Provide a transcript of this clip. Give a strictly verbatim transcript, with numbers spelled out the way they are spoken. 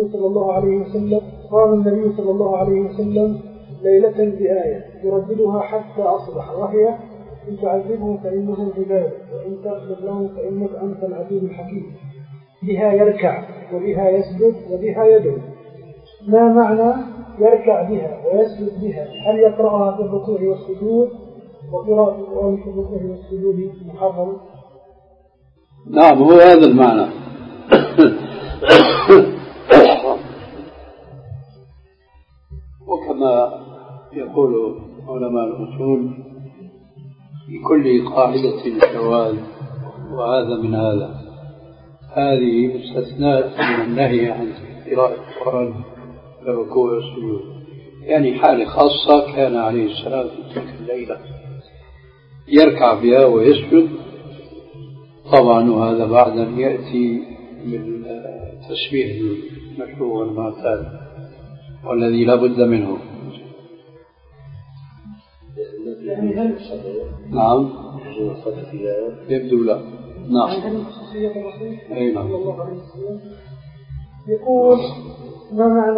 صلى الله عليه وسلم قام النبي صلى الله عليه وسلم ليلة بآية يرددها حتى أصبح، وهي إن تعذبهم فإنهم عبادك وإن تغفر لهم فإنك أنت العزيز الحكيم. بها يركع وبها يسجد وبها يدعو. ما معنى يركع بها ويسجد بها؟ هل يقرأها في الركوع والسجود وقراءة القرآن في الركوع والسجود محرم؟ نعم، هو هذا المعنى. وكما يقول علماء الأصول في كل قاعدة جواز، وهذا من هذا. هذه مستثنات من النهي عن قراءة القرآن في الركوع والسجود، يعني حالة خاصة كان عليه السلام في تلك الليلة يركع بها ويسجد طبعا، وهذا بعد أن يأتي بالتسبيح المشروع المعتاد والذي لا بد منه. نعم يبدو لا. نعم. يقول ما معنى